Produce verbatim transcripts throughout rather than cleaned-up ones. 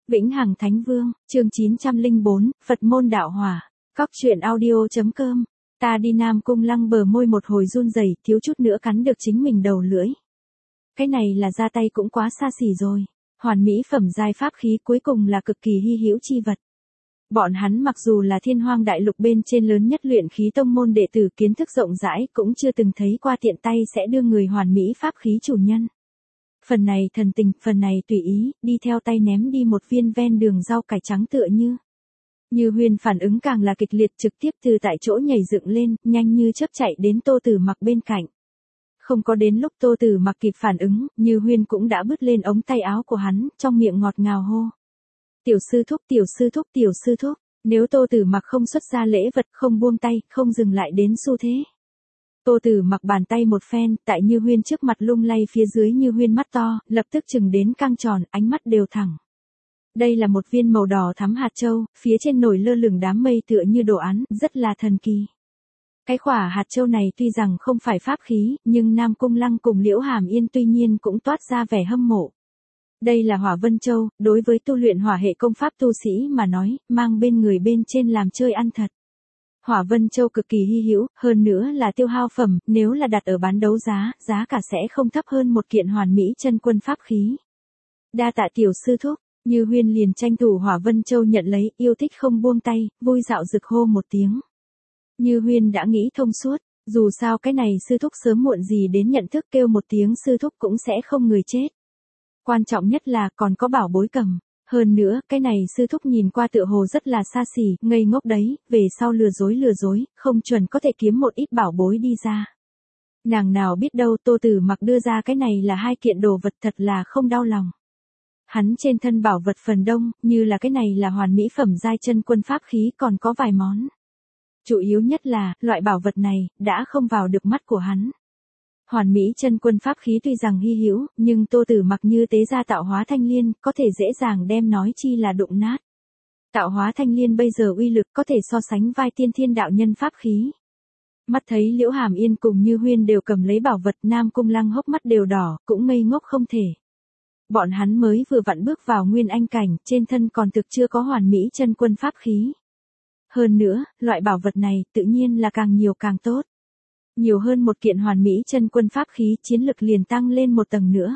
Vĩnh Hằng Thánh Vương, chương chín trăm lẻ bốn, Phật môn đạo hỏa. Cóc truyện audio chấm com. Ta đi Nam Cung Lăng bờ môi một hồi run rẩy, thiếu chút nữa cắn được chính mình đầu lưỡi. Cái này là ra tay cũng quá xa xỉ rồi. Hoàn mỹ phẩm giai pháp khí cuối cùng là cực kỳ hy hữu chi vật. Bọn hắn mặc dù là thiên hoang đại lục bên trên lớn nhất luyện khí tông môn đệ tử, kiến thức rộng rãi, cũng chưa từng thấy qua tiện tay sẽ đưa người hoàn mỹ pháp khí chủ nhân. Phần này thần tình, phần này tùy ý, đi theo tay ném đi một viên ven đường rau cải trắng tựa như. Như Huyên phản ứng càng là kịch liệt, trực tiếp từ tại chỗ nhảy dựng lên, nhanh như chớp chạy đến Tô Tử Mặc bên cạnh. Không có đến lúc Tô Tử Mặc kịp phản ứng, Như Huyên cũng đã bứt lên ống tay áo của hắn, trong miệng ngọt ngào hô. Tiểu sư thúc, tiểu sư thúc, tiểu sư thúc. Nếu Tô Tử Mặc không xuất ra lễ vật, không buông tay, không dừng lại đến xu thế. Tô Tử Mặc bàn tay một phen, tại Như Huyên trước mặt lung lay, phía dưới Như Huyên mắt to, lập tức chừng đến căng tròn, ánh mắt đều thẳng. Đây là một viên màu đỏ thắm hạt châu, phía trên nổi lơ lửng đám mây tựa như đồ án, rất là thần kỳ. Cái khỏa hạt châu này tuy rằng không phải pháp khí, nhưng Nam Cung Lăng cùng Liễu Hàm Yên tuy nhiên cũng toát ra vẻ hâm mộ. Đây là Hỏa Vân Châu, đối với tu luyện hỏa hệ công pháp tu sĩ mà nói, mang bên người bên trên làm chơi ăn thật. Hỏa Vân Châu cực kỳ hy hữu, hơn nữa là tiêu hao phẩm, nếu là đặt ở bán đấu giá, giá cả sẽ không thấp hơn một kiện hoàn mỹ chân quân pháp khí. Đa tạ tiểu sư thúc, Như Huyên liền tranh thủ Hỏa Vân Châu nhận lấy, yêu thích không buông tay, vui dạo rực hô một tiếng. Như Huyên đã nghĩ thông suốt, dù sao cái này sư thúc sớm muộn gì đến nhận thức, kêu một tiếng sư thúc cũng sẽ không người chết. Quan trọng nhất là còn có bảo bối cầm. Hơn nữa, cái này sư thúc nhìn qua tựa hồ rất là xa xỉ, ngây ngốc đấy, về sau lừa dối lừa dối, không chuẩn có thể kiếm một ít bảo bối đi ra. Nàng nào biết đâu Tô Tử Mặc đưa ra cái này là hai kiện đồ vật, thật là không đau lòng. Hắn trên thân bảo vật phần đông, như là cái này là hoàn mỹ phẩm giai chân quân pháp khí, còn có vài món. Chủ yếu nhất là, loại bảo vật này, đã không vào được mắt của hắn. Hoàn mỹ chân quân pháp khí tuy rằng hy hữu, nhưng Tô Tử Mặc như tế ra tạo hóa thanh liên, có thể dễ dàng đem nói chi là đụng nát. Tạo hóa thanh liên bây giờ uy lực có thể so sánh vai tiên thiên đạo nhân pháp khí. Mắt thấy Liễu Hàm Yên cùng Như Huyên đều cầm lấy bảo vật, Nam Cung Lăng hốc mắt đều đỏ, cũng ngây ngốc không thể. Bọn hắn mới vừa vặn bước vào nguyên anh cảnh, trên thân còn thực chưa có hoàn mỹ chân quân pháp khí. Hơn nữa, loại bảo vật này tự nhiên là càng nhiều càng tốt. Nhiều hơn một kiện hoàn mỹ chân quân pháp khí, chiến lực liền tăng lên một tầng nữa.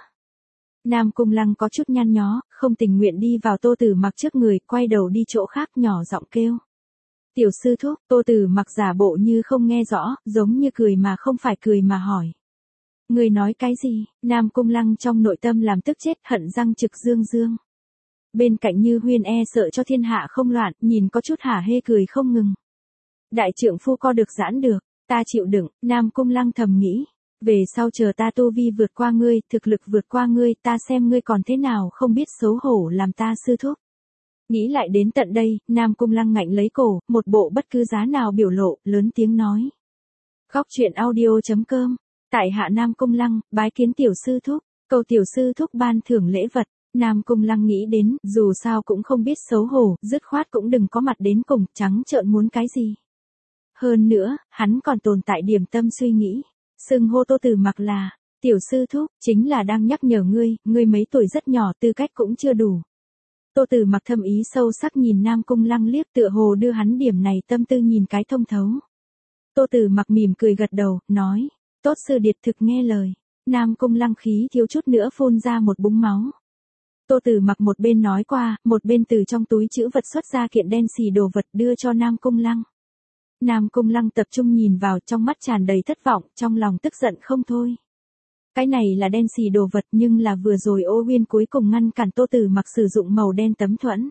Nam Cung Lăng có chút nhăn nhó, không tình nguyện đi vào Tô Tử Mặc trước người, quay đầu đi chỗ khác nhỏ giọng kêu. Tiểu sư thúc, Tô Tử Mặc giả bộ như không nghe rõ, giống như cười mà không phải cười mà hỏi. Người nói cái gì? Nam Cung Lăng trong nội tâm làm tức chết, hận răng trực dương dương. Bên cạnh Như Huyên e sợ cho thiên hạ không loạn, nhìn có chút hả hê cười không ngừng. Đại trượng phu co được giãn được. Ta chịu đựng, Nam Cung Lăng thầm nghĩ. Về sau chờ ta tu vi vượt qua ngươi, thực lực vượt qua ngươi, ta xem ngươi còn thế nào không biết xấu hổ làm ta sư thúc. Nghĩ lại đến tận đây, Nam Cung Lăng ngạnh lấy cổ, một bộ bất cứ giá nào biểu lộ, lớn tiếng nói. Cóc truyện audio chấm com. Tại hạ Nam Cung Lăng, bái kiến tiểu sư thúc, cầu tiểu sư thúc ban thưởng lễ vật. Nam Cung Lăng nghĩ đến, dù sao cũng không biết xấu hổ, dứt khoát cũng đừng có mặt đến cùng, trắng trợn muốn cái gì. Hơn nữa, hắn còn tồn tại điểm tâm suy nghĩ. Xưng hô Tô Tử Mặc là, tiểu sư thúc, chính là đang nhắc nhở ngươi, ngươi mấy tuổi rất nhỏ, tư cách cũng chưa đủ. Tô Tử Mặc thâm ý sâu sắc nhìn Nam Cung Lăng liếc, tựa hồ đưa hắn điểm này tâm tư nhìn cái thông thấu. Tô Tử Mặc mỉm cười gật đầu, nói, tốt sư điệt thực nghe lời. Nam Cung Lăng khí thiếu chút nữa phun ra một búng máu. Tô Tử Mặc một bên nói qua, một bên từ trong túi trữ vật xuất ra kiện đen xì đồ vật đưa cho Nam Cung Lăng. Nam Cung Lăng tập trung nhìn vào, trong mắt tràn đầy thất vọng, trong lòng tức giận không thôi. Cái này là đen xì đồ vật, nhưng là vừa rồi Ô Huyên cuối cùng ngăn cản Tô Tử Mặc sử dụng màu đen tấm thuẫn.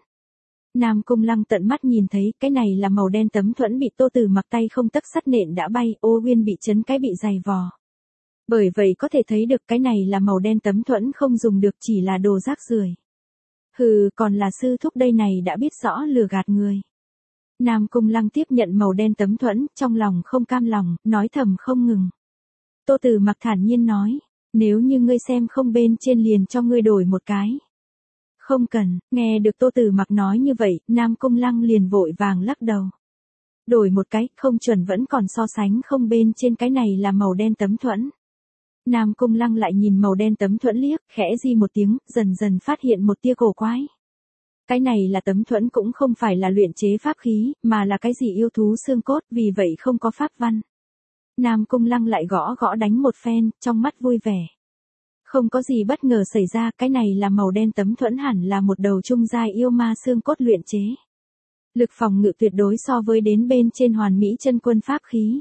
Nam Cung Lăng tận mắt nhìn thấy, cái này là màu đen tấm thuẫn bị Tô Tử Mặc tay không tấc sắt nện đã bay, Ô Huyên bị chấn cái bị dày vò. Bởi vậy có thể thấy được cái này là màu đen tấm thuẫn không dùng được, chỉ là đồ rác rưởi. Hừ, còn là sư thúc đây này đã biết rõ lừa gạt người. Nam Cung Lăng tiếp nhận màu đen tấm thuẫn, trong lòng không cam lòng, nói thầm không ngừng. Tô Tử Mặc thản nhiên nói, nếu như ngươi xem không bên trên liền cho ngươi đổi một cái. Không cần, nghe được Tô Tử Mặc nói như vậy, Nam Cung Lăng liền vội vàng lắc đầu. Đổi một cái, không chuẩn vẫn còn so sánh không bên trên, cái này là màu đen tấm thuẫn. Nam Cung Lăng lại nhìn màu đen tấm thuẫn liếc, khẽ di một tiếng, dần dần phát hiện một tia cổ quái. Cái này là tấm thuẫn cũng không phải là luyện chế pháp khí, mà là cái gì yêu thú xương cốt, vì vậy không có pháp văn. Nam Cung Lăng lại gõ gõ đánh một phen, trong mắt vui vẻ. Không có gì bất ngờ xảy ra, cái này là màu đen tấm thuẫn hẳn là một đầu trung giai yêu ma xương cốt luyện chế. Lực phòng ngự tuyệt đối so với đến bên trên hoàn mỹ chân quân pháp khí.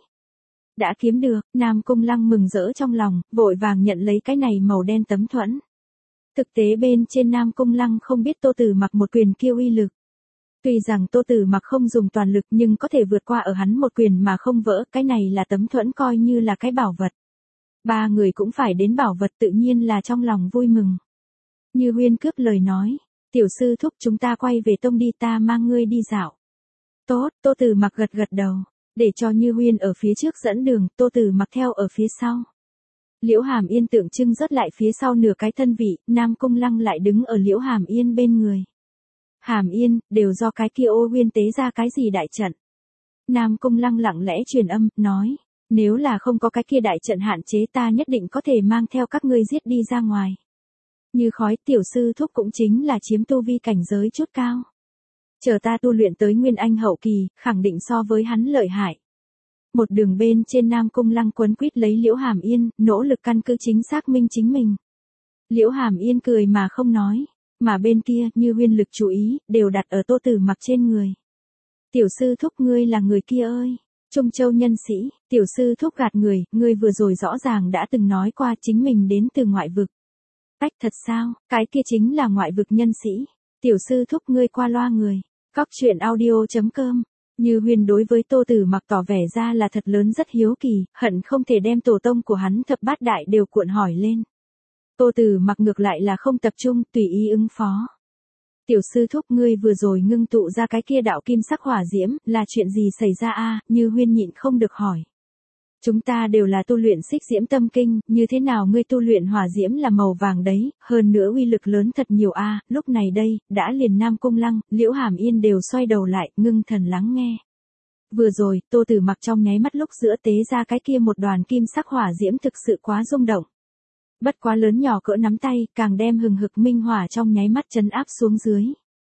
Đã kiếm được, Nam Cung Lăng mừng rỡ trong lòng, vội vàng nhận lấy cái này màu đen tấm thuẫn. Thực tế bên trên Nam Cung Lăng không biết Tô Tử Mặc một quyền kia uy lực. Tuy rằng Tô Tử Mặc không dùng toàn lực nhưng có thể vượt qua ở hắn một quyền mà không vỡ, cái này là tấm thuẫn coi như là cái bảo vật. Ba người cũng phải đến bảo vật tự nhiên là trong lòng vui mừng. Như Huyên cướp lời nói, tiểu sư thúc chúng ta quay về tông đi, ta mang ngươi đi dạo. Tốt, Tô Tử Mặc gật gật đầu, để cho Như Huyên ở phía trước dẫn đường, Tô Tử Mặc theo ở phía sau. Liễu Hàm Yên tượng trưng rớt lại phía sau nửa cái thân vị, Nam Cung Lăng lại đứng ở Liễu Hàm Yên bên người. Hàm Yên, đều do cái kia Ô Huyên tế ra cái gì đại trận. Nam Cung Lăng lặng lẽ truyền âm, nói, nếu là không có cái kia đại trận hạn chế ta nhất định có thể mang theo các ngươi giết đi ra ngoài. Như khói tiểu sư thúc cũng chính là chiếm tu vi cảnh giới chút cao. Chờ ta tu luyện tới Nguyên Anh hậu kỳ, khẳng định so với hắn lợi hại. Một đường bên trên Nam Cung Lăng quấn quýt lấy Liễu Hàm Yên, nỗ lực căn cứ chính xác minh chính mình. Liễu Hàm Yên cười mà không nói, mà bên kia Như Huyên lực chú ý, đều đặt ở Tô Tử Mặc trên người. Tiểu sư thúc ngươi là người kia ơi, Trung Châu nhân sĩ, tiểu sư thúc gạt người, ngươi vừa rồi rõ ràng đã từng nói qua chính mình đến từ ngoại vực. Ách thật sao, cái kia chính là ngoại vực nhân sĩ, tiểu sư thúc ngươi qua loa người. Cóc truyện audio chấm com. Như Huyên đối với Tô Tử Mặc tỏ vẻ ra là thật lớn rất hiếu kỳ, hận không thể đem tổ tông của hắn thập bát đại đều cuộn hỏi lên. Tô Tử Mặc ngược lại là không tập trung, tùy ý ứng phó. Tiểu sư thúc ngươi vừa rồi ngưng tụ ra cái kia đạo kim sắc hỏa diễm, là chuyện gì xảy ra a? Như Huyên nhịn không được hỏi. Chúng ta đều là tu luyện xích diễm tâm kinh, như thế nào ngươi tu luyện hỏa diễm là màu vàng đấy, hơn nữa uy lực lớn thật nhiều a. Lúc này đây, đã liền Nam Cung Lăng, Liễu Hàm Yên đều xoay đầu lại, ngưng thần lắng nghe. Vừa rồi, Tô Tử Mặc trong nháy mắt lúc giữa tế ra cái kia một đoàn kim sắc hỏa diễm thực sự quá rung động. Bất quá lớn nhỏ cỡ nắm tay, càng đem hừng hực minh hỏa trong nháy mắt trấn áp xuống dưới.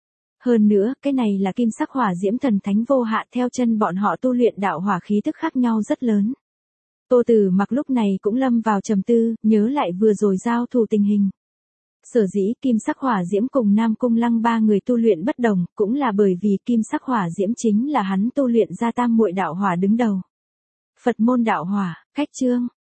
Hơn nữa, cái này là kim sắc hỏa diễm thần thánh vô hạ, theo chân bọn họ tu luyện đạo hỏa khí tức khác nhau rất lớn. Tô Tử Mặc lúc này cũng lâm vào trầm tư, nhớ lại vừa rồi giao thủ tình hình. Sở dĩ kim sắc hỏa diễm cùng Nam Cung Lăng ba người tu luyện bất đồng, cũng là bởi vì kim sắc hỏa diễm chính là hắn tu luyện ra tam muội đạo hỏa đứng đầu. Phật môn đạo hỏa, cách chương.